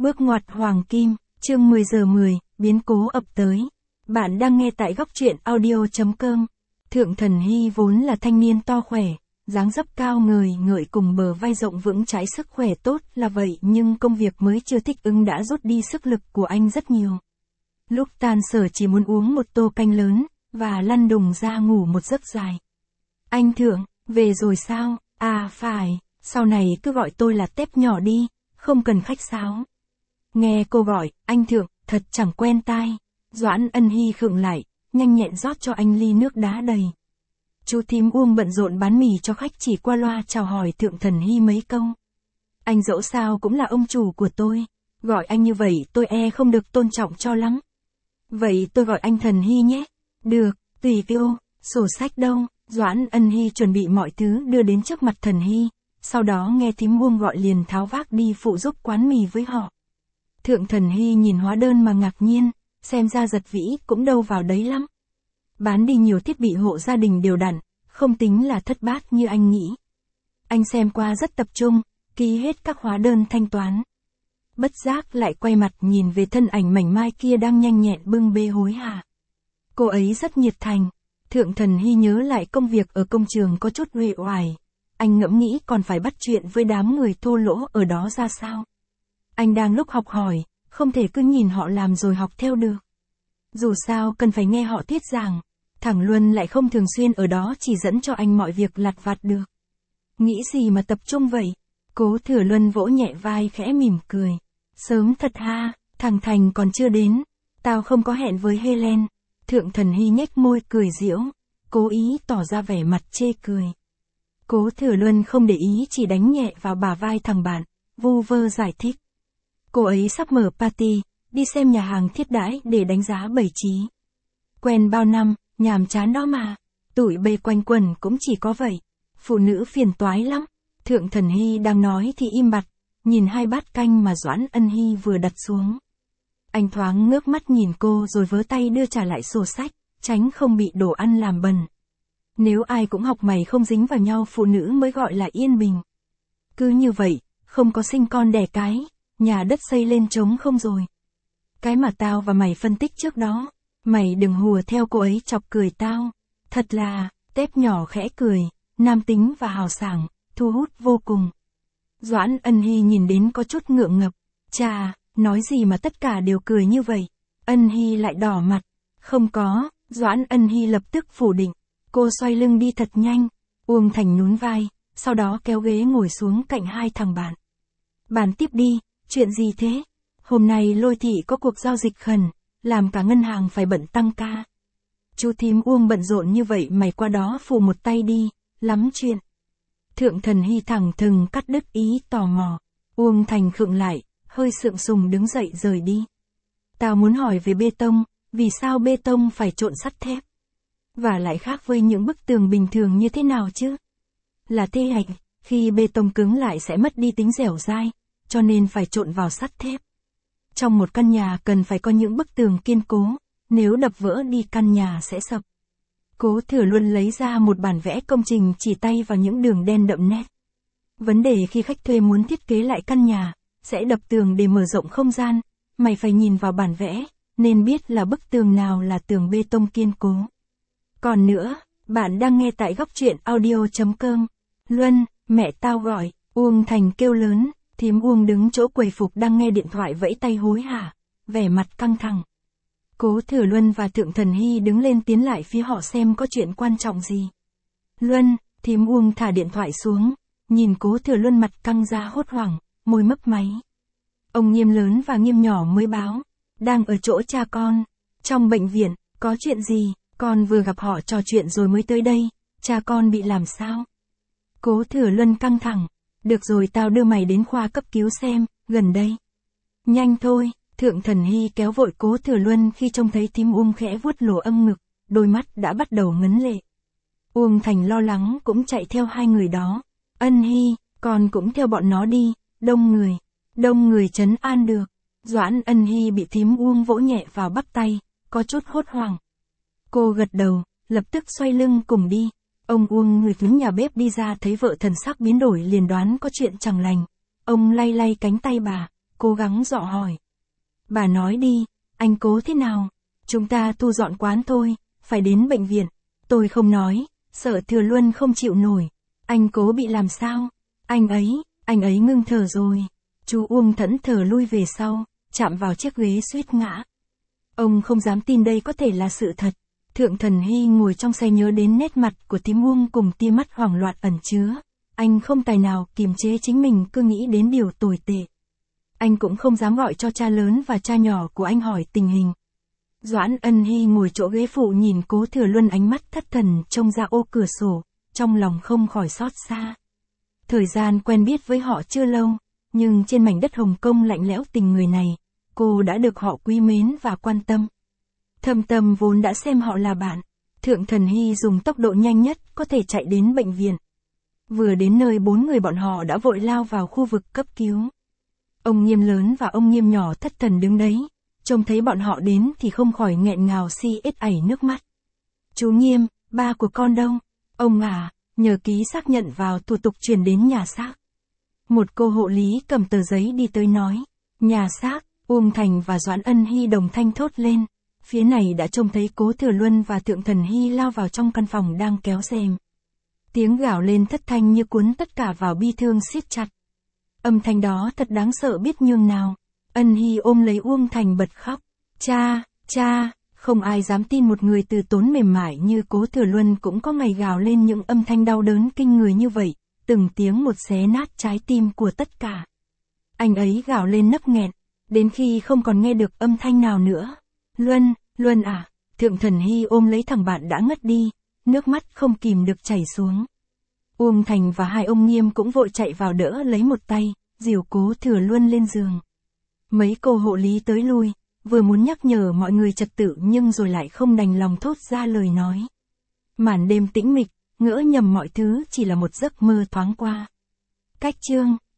Bước ngoặt hoàng kim, chương 10 giờ 10, biến cố ập tới. Bạn đang nghe tại góc truyện audio.com. Thượng Thần Hy vốn là thanh niên to khỏe, dáng dấp cao ngời ngợi cùng bờ vai rộng vững chãi, sức khỏe tốt là vậy nhưng công việc mới chưa thích ứng đã rút đi sức lực của anh rất nhiều. Lúc tan sở chỉ muốn uống một tô canh lớn, và lăn đùng ra ngủ một giấc dài. Anh Thượng, về rồi sao? À phải, sau này cứ gọi tôi là Tép nhỏ đi, không cần khách sáo. Nghe cô gọi, anh Thượng, thật chẳng quen tai. Doãn Ân Hy khựng lại, nhanh nhẹn rót cho anh ly nước đá đầy. Chú thím Uông bận rộn bán mì cho khách chỉ qua loa chào hỏi Thượng Thần Hy mấy câu. Anh dẫu sao cũng là ông chủ của tôi, gọi anh như vậy tôi không được tôn trọng cho lắm. Vậy tôi gọi anh Thần Hy nhé. Được, tùy cô, sổ sách đâu? Doãn Ân Hy chuẩn bị mọi thứ đưa đến trước mặt Thần Hy, sau đó nghe thím Uông gọi liền tháo vác đi phụ giúp quán mì với họ. Thượng Thần Hy nhìn hóa đơn mà ngạc nhiên, xem ra Giật Vĩ cũng đâu vào đấy lắm. Bán đi nhiều thiết bị hộ gia đình đều đặn, không tính là thất bát như anh nghĩ. Anh xem qua rất tập trung, ký hết các hóa đơn thanh toán. Bất giác lại quay mặt nhìn về thân ảnh mảnh mai kia đang nhanh nhẹn bưng bê hối hả. Cô ấy rất nhiệt thành. Thượng Thần Hy nhớ lại công việc ở công trường có chút uể oải. Anh ngẫm nghĩ còn phải bắt chuyện với đám người thô lỗ ở đó ra sao. Anh đang lúc học hỏi, không thể cứ nhìn họ làm rồi học theo được. Dù sao cần phải nghe họ thuyết giảng. Thẳng Luân lại không thường xuyên ở đó chỉ dẫn cho anh mọi việc lặt vặt được. Nghĩ gì mà tập trung vậy? Cố Thừa Luân vỗ nhẹ vai khẽ mỉm cười. Sớm thật ha, thằng Thành còn chưa đến. Tao không có hẹn với Helen. Thượng Thần Hy nhếch môi cười giễu, cố ý tỏ ra vẻ mặt chê cười. Cố Thừa Luân không để ý chỉ đánh nhẹ vào bả vai thằng bạn, vu vơ giải thích. Cô ấy sắp mở party, đi xem nhà hàng thiết đãi để đánh giá bày trí. Quen bao năm, nhàm chán đó mà, tụi bê quanh quần cũng chỉ có vậy. Phụ nữ phiền toái lắm. Thượng Thần Hy đang nói thì im bặt, nhìn hai bát canh mà Doãn Ân Hy vừa đặt xuống. Anh thoáng ngước mắt nhìn cô rồi vớ tay đưa trả lại sổ sách, tránh không bị đồ ăn làm bẩn. Nếu ai cũng học mày không dính vào nhau phụ nữ mới gọi là yên bình. Cứ như vậy, không có sinh con đẻ cái, nhà đất xây lên trống không rồi. Cái mà tao và mày phân tích trước đó, mày đừng hùa theo cô ấy chọc cười tao. Thật là, Tép nhỏ khẽ cười, nam tính và hào sảng, thu hút vô cùng. Doãn Ân Hy nhìn đến có chút ngượng ngập, chà, nói gì mà tất cả đều cười như vậy. Ân Hy lại đỏ mặt. Không có, Doãn Ân Hy lập tức phủ định. Cô xoay lưng đi thật nhanh. Uông Thành nhún vai, sau đó kéo ghế ngồi xuống cạnh hai thằng bạn. Bàn tiếp đi, chuyện gì thế? Hôm nay Lôi thị có cuộc giao dịch khẩn, làm cả ngân hàng phải bận tăng ca. Chú thím Uông bận rộn như vậy mày qua đó phụ một tay đi, lắm chuyện. Thượng Thần Hy thẳng thừng cắt đứt ý tò mò. Uông Thành khựng lại, hơi sượng sùng đứng dậy rời đi. Tao muốn hỏi về bê tông, vì sao bê tông phải trộn sắt thép? Và lại khác với những bức tường bình thường như thế nào chứ? Là thế hạch, khi bê tông cứng lại sẽ mất đi tính dẻo dai, cho nên phải trộn vào sắt thép. Trong một căn nhà cần phải có những bức tường kiên cố, nếu đập vỡ đi căn nhà sẽ sập. Cố Thừa Luân lấy ra một bản vẽ công trình chỉ tay vào những đường đen đậm nét. Vấn đề khi khách thuê muốn thiết kế lại căn nhà, sẽ đập tường để mở rộng không gian, mày phải nhìn vào bản vẽ, nên biết là bức tường nào là tường bê tông kiên cố. Còn nữa, bạn đang nghe tại góc truyện audio.com. Luân, mẹ tao gọi, Uông Thành kêu lớn, thím Uông đứng chỗ quầy phục đang nghe điện thoại vẫy tay hối hả, vẻ mặt căng thẳng. Cố Thừa Luân và Thượng Thần Hy đứng lên tiến lại phía họ xem có chuyện quan trọng gì. Luân, thím Uông thả điện thoại xuống, nhìn Cố Thừa Luân mặt căng ra hốt hoảng, môi mấp máy. Ông Nghiêm lớn và Nghiêm nhỏ mới báo, đang ở chỗ cha con, trong bệnh viện, có chuyện gì, con vừa gặp họ trò chuyện rồi mới tới đây, cha con bị làm sao? Cố Thừa Luân căng thẳng, được rồi tao đưa mày đến khoa cấp cứu xem, gần đây. Nhanh thôi, Thượng Thần Hy kéo vội Cố Thừa Luân khi trông thấy thím Uông khẽ vuốt lỗ âm ngực, đôi mắt đã bắt đầu ngấn lệ. Uông Thành lo lắng cũng chạy theo hai người đó. Ân Hy, con cũng theo bọn nó đi, đông người trấn an được. Doãn Ân Hy bị thím Uông vỗ nhẹ vào bắp tay, có chút hốt hoảng. Cô gật đầu, lập tức xoay lưng cùng đi. Ông Uông người đứng nhà bếp đi ra thấy vợ thần sắc biến đổi liền đoán có chuyện chẳng lành. Ông lay lay cánh tay bà, cố gắng dọ hỏi. Bà nói đi, anh Cố thế nào? Chúng ta thu dọn quán thôi, phải đến bệnh viện. Tôi không nói, sợ Thừa Luân không chịu nổi. Anh Cố bị làm sao? Anh ấy ngưng thở rồi. Chú Uông thẫn thờ lui về sau, chạm vào chiếc ghế suýt ngã. Ông không dám tin đây có thể là sự thật. Thượng Thần Hy ngồi trong xe nhớ đến nét mặt của tím Uông cùng tia mắt hoảng loạn ẩn chứa. Anh không tài nào kiềm chế chính mình, cứ nghĩ đến điều tồi tệ. Anh cũng không dám gọi cho cha lớn và cha nhỏ của anh hỏi tình hình. Doãn Ân Hy ngồi chỗ ghế phụ nhìn Cố Thừa Luân, ánh mắt thất thần trông ra ô cửa sổ, trong lòng không khỏi xót xa. Thời gian quen biết với họ chưa lâu, nhưng trên mảnh đất Hồng Kông lạnh lẽo tình người này, cô đã được họ quý mến và quan tâm. Thâm tâm vốn đã xem họ là bạn. Thượng Thần Hy dùng tốc độ nhanh nhất có thể chạy đến bệnh viện. Vừa đến nơi 4 người bọn họ đã vội lao vào khu vực cấp cứu. Ông Nghiêm lớn và ông Nghiêm nhỏ thất thần đứng đấy, trông thấy bọn họ đến thì không khỏi nghẹn ngào xiết ảy nước mắt. Chú Nghiêm, ba của con đâu? Ông à, nhờ ký xác nhận vào thủ tục chuyển đến nhà xác. Một cô hộ lý cầm tờ giấy đi tới nói. Nhà xác, Uông Thành và Doãn Ân Hy đồng thanh thốt lên. Phía này đã trông thấy Cố Thừa Luân và Thượng Thần Hy lao vào trong căn phòng đang kéo rèm. Tiếng gào lên thất thanh như cuốn tất cả vào bi thương siết chặt. Âm thanh đó thật đáng sợ biết nhường nào. Ân Hy ôm lấy Uông Thành bật khóc. Cha, không ai dám tin một người từ tốn mềm mại như Cố Thừa Luân cũng có ngày gào lên những âm thanh đau đớn kinh người như vậy, từng tiếng một xé nát trái tim của tất cả. Anh ấy gào lên nấc nghẹn, đến khi không còn nghe được âm thanh nào nữa. Luân à, Thượng Thần Hy ôm lấy thằng bạn đã ngất đi, nước mắt không kìm được chảy xuống. Uông Thành và hai ông Nghiêm cũng vội chạy vào đỡ lấy một tay, dìu Cố Thừa Luân lên giường. Mấy cô hộ lý tới lui, vừa muốn nhắc nhở mọi người trật tự nhưng rồi lại không đành lòng thốt ra lời nói. Màn đêm tĩnh mịch, ngỡ nhầm mọi thứ chỉ là một giấc mơ thoáng qua. Cách chương